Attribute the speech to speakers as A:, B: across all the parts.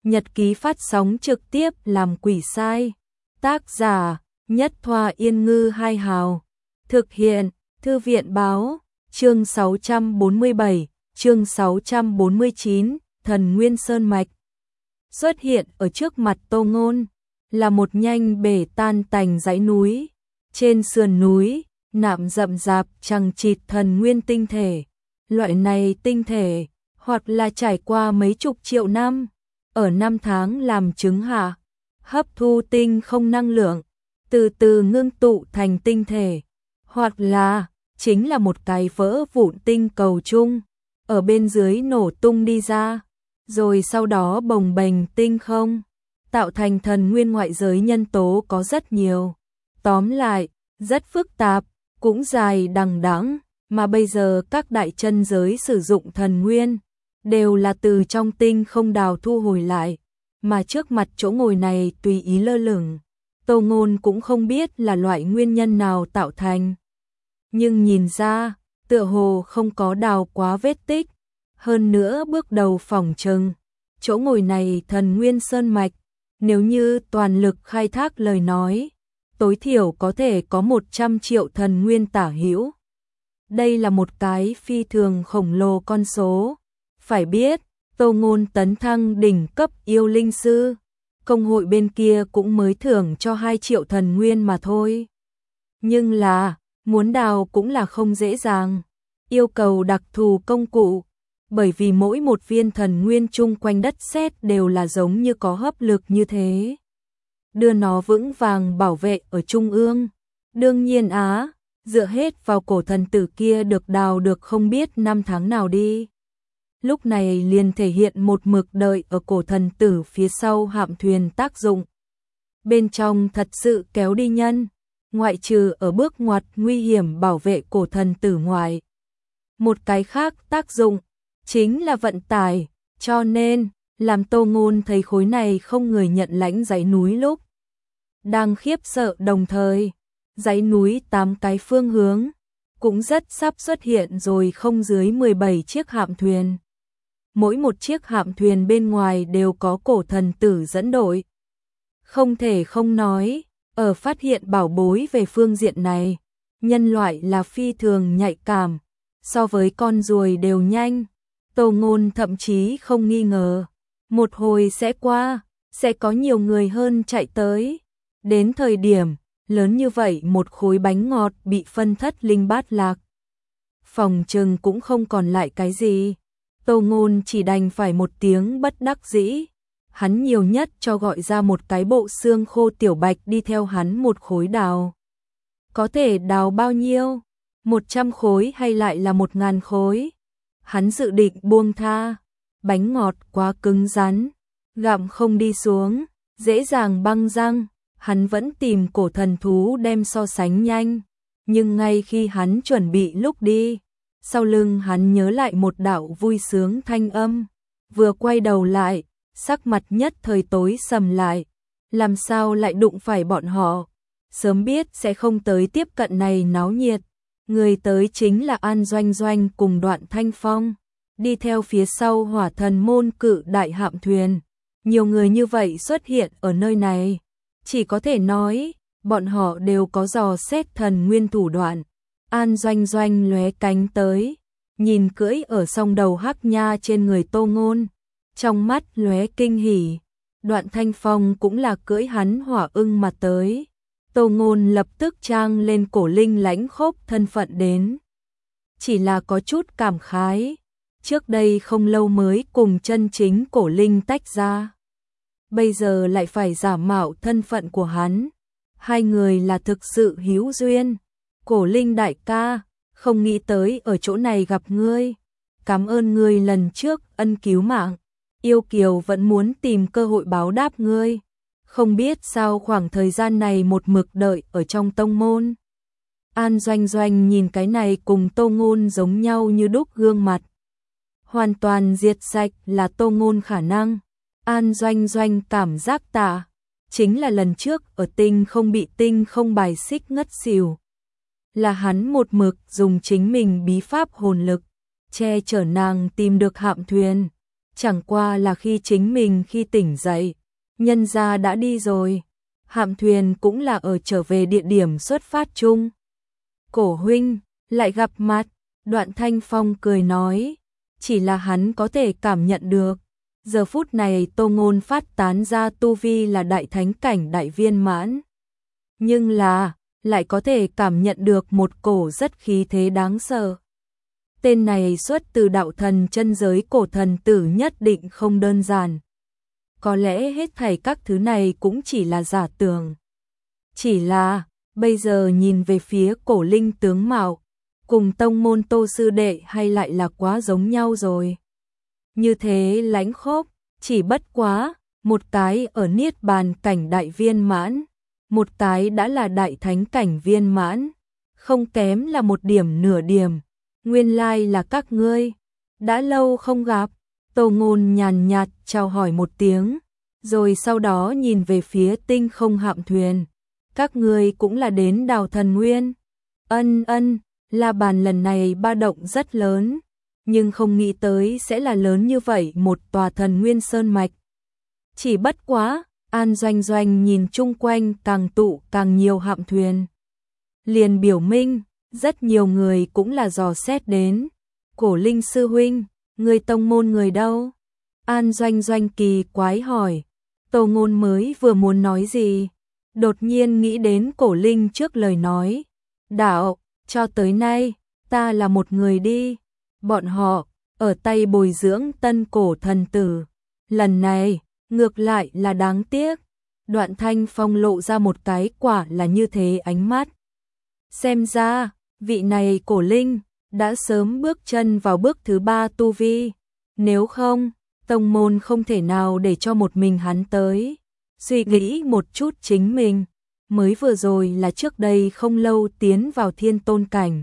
A: Nhật ký phát sóng trực tiếp làm quỷ sai. Tác giả Nhất Thoa Yên Ngư Hai Hào. Thực hiện Thư viện Báo. Chương 647, chương 649, Thần Nguyên Sơn Mạch. Xuất hiện ở trước mặt Tô Ngôn là một nhanh bể tan tành dãy núi. Trên sườn núi, nạm rậm rạp chằng chịt thần nguyên tinh thể. Loại này tinh thể, hoặc là trải qua mấy chục triệu năm, ở năm tháng làm chứng hạ, hấp thu tinh không năng lượng, từ từ ngưng tụ thành tinh thể, hoặc là chính là một cái vỡ vụn tinh cầu chung, ở bên dưới nổ tung đi ra, rồi sau đó bồng bềnh tinh không, tạo thành thần nguyên. Ngoại giới nhân tố có rất nhiều, tóm lại, rất phức tạp, cũng dài đằng đẵng, mà bây giờ các đại chân giới sử dụng thần nguyên, đều là từ trong tinh không đào thu hồi lại, mà trước mặt chỗ ngồi này tùy ý lơ lửng. Tô Ngôn cũng không biết là loại nguyên nhân nào tạo thành, nhưng nhìn ra, tựa hồ không có đào quá vết tích, hơn nữa bước đầu phỏng chừng, chỗ ngồi này thần nguyên sơn mạch, nếu như toàn lực khai thác lời nói, tối thiểu có thể có 100 triệu thần nguyên tả hữu. Đây là một cái phi thường khổng lồ con số. Phải biết, Tô Ngôn tấn thăng đỉnh cấp yêu linh sư, công hội bên kia cũng mới thưởng cho 2 triệu thần nguyên mà thôi. Nhưng là, muốn đào cũng là không dễ dàng, yêu cầu đặc thù công cụ, bởi vì mỗi một viên thần nguyên chung quanh đất sét đều là giống như có hấp lực như thế, đưa nó vững vàng bảo vệ ở trung ương. Đương nhiên dựa hết vào cổ thần tử kia được đào được không biết năm tháng nào đi. Lúc này liền thể hiện một mực đợi ở cổ thần tử phía sau hạm thuyền tác dụng. Bên trong thật sự kéo đi nhân, ngoại trừ ở bước ngoặt nguy hiểm bảo vệ cổ thần tử ngoài. Một cái khác tác dụng, chính là vận tải, cho nên, làm Tô Ngôn thấy khối này không người nhận lãnh dãy núi lúc. Đang khiếp sợ đồng thời, dãy núi 8 cái phương hướng, cũng rất sắp xuất hiện rồi không dưới 17 chiếc hạm thuyền. Mỗi một chiếc hạm thuyền bên ngoài đều có cổ thần tử dẫn đội. Không thể không nói, ở phát hiện bảo bối về phương diện này, nhân loại là phi thường nhạy cảm, so với con ruồi đều nhanh. Tô Ngôn thậm chí không nghi ngờ, một hồi sẽ qua, sẽ có nhiều người hơn chạy tới. Đến thời điểm, lớn như vậy một khối bánh ngọt bị phân thất linh bát lạc, phòng trừng cũng không còn lại cái gì. Tô Ngôn chỉ đành phải một tiếng bất đắc dĩ, hắn nhiều nhất cho gọi ra một cái bộ xương khô tiểu bạch đi theo hắn một khối đào. Có thể đào bao nhiêu? 100 khối hay lại là 1000 khối? Hắn dự định buông tha, bánh ngọt quá cứng rắn, gặm không đi xuống, dễ dàng băng răng, hắn vẫn tìm cổ thần thú đem so sánh nhanh, nhưng ngay khi hắn chuẩn bị lúc đi, sau lưng hắn nhớ lại một đạo vui sướng thanh âm, vừa quay đầu lại, sắc mặt nhất thời tối sầm lại, làm sao lại đụng phải bọn họ, sớm biết sẽ không tới tiếp cận này náo nhiệt, người tới chính là An Doanh Doanh cùng Đoạn Thanh Phong, đi theo phía sau Hỏa Thần môn cự đại hạm thuyền, nhiều người như vậy xuất hiện ở nơi này, chỉ có thể nói, bọn họ đều có dò xét thần nguyên thủ đoạn. An Doanh Doanh lóe cánh tới, nhìn cưỡi ở song đầu hắc nha trên người Tô Ngôn, trong mắt lóe kinh hỉ. Đoạn Thanh Phong cũng là cưỡi hắn hỏa ưng mà tới. Tô Ngôn lập tức trang lên cổ linh lãnh khốc thân phận đến. Chỉ là có chút cảm khái, trước đây không lâu mới cùng chân chính cổ linh tách ra, bây giờ lại phải giả mạo thân phận của hắn. Hai người là thực sự hữu duyên. Cổ linh đại ca, không nghĩ tới ở chỗ này gặp ngươi. Cảm ơn ngươi lần trước ân cứu mạng. Yêu Kiều vẫn muốn tìm cơ hội báo đáp ngươi. Không biết sao khoảng thời gian này một mực đợi ở trong tông môn. An Doanh Doanh nhìn cái này cùng Tô Ngôn giống nhau như đúc gương mặt. Hoàn toàn diệt sạch là Tô Ngôn khả năng. An Doanh Doanh cảm giác chính là lần trước ở tinh không bị tinh không bài xích ngất xỉu. Là hắn một mực dùng chính mình bí pháp hồn lực, che chở nàng tìm được hạm thuyền. chẳng qua là khi tỉnh dậy, nhân gia đã đi rồi. Hạm thuyền cũng là ở trở về địa điểm xuất phát chung. Cổ huynh, lại gặp mặt, Đoạn Thanh Phong cười nói, chỉ là hắn có thể cảm nhận được. Giờ phút này Tô Ngôn phát tán ra tu vi là đại thánh cảnh đại viên mãn. Nhưng là, lại có thể cảm nhận được một cổ rất khí thế đáng sợ. Tên này xuất từ đạo thần chân giới, cổ thần tử nhất định không đơn giản. Có lẽ hết thảy các thứ này cũng chỉ là giả tưởng. Chỉ là, bây giờ nhìn về phía Cổ Linh tướng mạo, cùng tông môn Tô sư đệ hay lại là quá giống nhau rồi. Như thế lãnh khốc, chỉ bất quá, một cái ở niết bàn cảnh đại viên mãn, một cái đã là đại thánh cảnh viên mãn, không kém là một điểm nửa điểm. Nguyên lai là các ngươi, đã lâu không gặp. Tô Ngôn nhàn nhạt chào hỏi một tiếng, rồi sau đó nhìn về phía tinh không hạm thuyền. Các ngươi cũng là đến Đào Thần Nguyên. Ân, La Bàn lần này ba động rất lớn, nhưng không nghĩ tới sẽ là lớn như vậy một tòa thần nguyên sơn mạch. Chỉ bất quá, An Doanh Doanh nhìn chung quanh càng tụ càng nhiều hạm thuyền. Liền biểu minh, rất nhiều người cũng là dò xét đến. Cổ Linh sư huynh, người tông môn người đâu? An Doanh Doanh kỳ quái hỏi. Tô Ngôn mới vừa muốn nói gì, đột nhiên nghĩ đến Cổ Linh trước lời nói. Đạo, cho tới nay, ta là một người đi. Bọn họ, ở tay bồi dưỡng tân cổ thần tử. Lần này, ngược lại là đáng tiếc. Đoạn Thanh Phong lộ ra một cái quả là như thế ánh mắt. Xem ra, vị này Cổ Linh, đã sớm bước chân vào bước thứ 3 tu vi. Nếu không, tông môn không thể nào để cho một mình hắn tới. Suy nghĩ một chút chính mình, mới vừa rồi là trước đây không lâu tiến vào thiên tôn cảnh.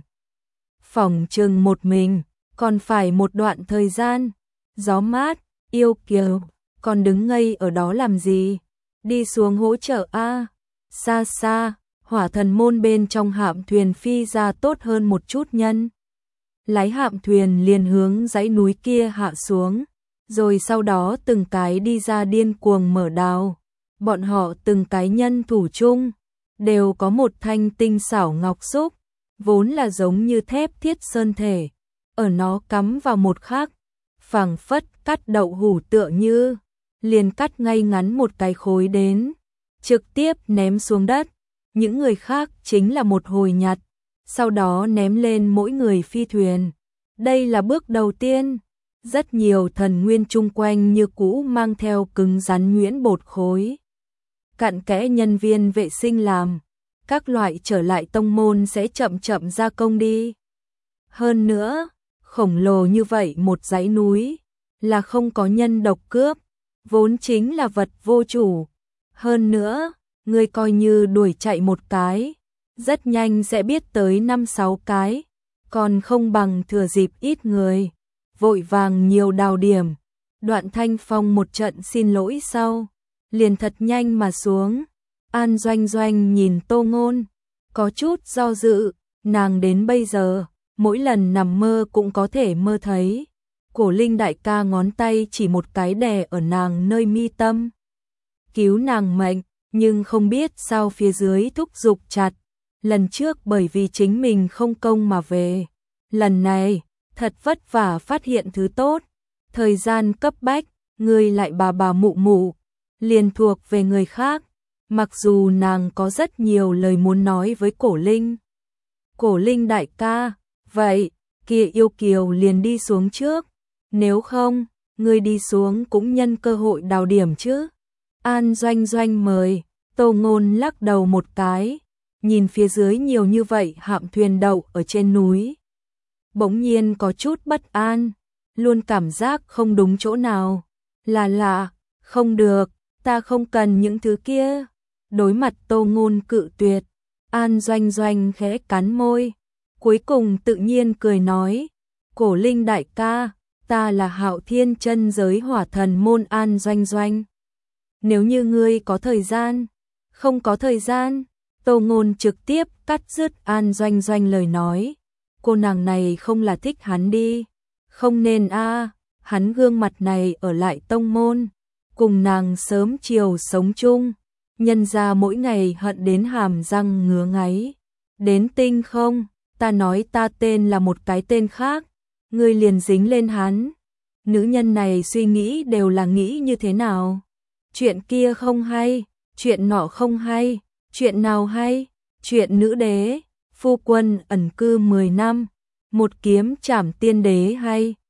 A: Phỏng chừng một mình, còn phải một đoạn thời gian. Gió mát, yêu kiều, còn đứng ngây ở đó làm gì? Đi xuống hỗ trợ a. Xa xa, Hỏa Thần môn bên trong hạm thuyền phi ra tốt hơn một chút nhân. Lái hạm thuyền liền hướng dãy núi kia hạ xuống, rồi sau đó từng cái đi ra điên cuồng mở đào. Bọn họ từng cái nhân thủ chung, đều có một thanh tinh xảo ngọc xúc, vốn là giống như thép thiết sơn thể. Ở nó cắm vào một khắc, phảng phất cắt đậu hủ tựa như, liền cắt ngay ngắn một cái khối đến, trực tiếp ném xuống đất. Những người khác chính là một hồi nhặt, sau đó ném lên mỗi người phi thuyền. Đây là bước đầu tiên. Rất nhiều thần nguyên chung quanh như cũ mang theo cứng rắn nhuyễn bột khối. Cặn kẽ nhân viên vệ sinh làm, các loại trở lại tông môn sẽ chậm chậm gia công đi. Hơn nữa, khổng lồ như vậy một dãy núi, là không có nhân độc cướp, vốn chính là vật vô chủ. Hơn nữa, người coi như đuổi chạy một cái, rất nhanh sẽ biết tới 5-6 cái, còn không bằng thừa dịp ít người, vội vàng nhiều đào điểm. Đoạn Thanh Phong một trận xin lỗi sau, liền thật nhanh mà xuống. An Doanh Doanh nhìn Tô Ngôn, có chút do dự, nàng đến bây giờ, mỗi lần nằm mơ cũng có thể mơ thấy. Cổ Linh đại ca ngón tay chỉ một cái đè ở nàng nơi mi tâm, cứu nàng mệnh, nhưng không biết sao phía dưới thúc giục chặt. Lần trước bởi vì chính mình không công mà về, lần này thật vất vả phát hiện thứ tốt, thời gian cấp bách, người lại bà mụ mụ, liền thuộc về người khác. Mặc dù nàng có rất nhiều lời muốn nói với Cổ Linh. Cổ Linh đại ca, vậy, kia yêu kiều liền đi xuống trước, nếu không, người đi xuống cũng nhân cơ hội đào điểm chứ. An Doanh Doanh mời. Tô Ngôn lắc đầu một cái, nhìn phía dưới nhiều như vậy hạm thuyền đậu ở trên núi. Bỗng nhiên có chút bất an, luôn cảm giác không đúng chỗ nào. Là, không được, ta không cần những thứ kia. Đối mặt Tô Ngôn cự tuyệt, An Doanh Doanh khẽ cắn môi, cuối cùng tự nhiên cười nói, Cổ Linh đại ca, ta là Hạo Thiên chân giới Hỏa Thần môn An Doanh Doanh. Nếu như ngươi có thời gian, không có thời gian, Tô Ngôn trực tiếp cắt dứt An Doanh Doanh lời nói. Cô nàng này không là thích hắn đi, không nên a. hắn gương mặt này ở lại tông môn, cùng nàng sớm chiều sống chung, nhân ra mỗi ngày hận đến hàm răng ngứa ngáy. Đến Tinh không, ta nói ta tên là một cái tên khác, ngươi liền dính lên hắn. Nữ nhân này suy nghĩ đều là nghĩ như thế nào? Chuyện kia không hay, chuyện nọ không hay, chuyện nào hay? Chuyện nữ đế, phu quân ẩn cư 10 năm, một kiếm trảm tiên đế hay,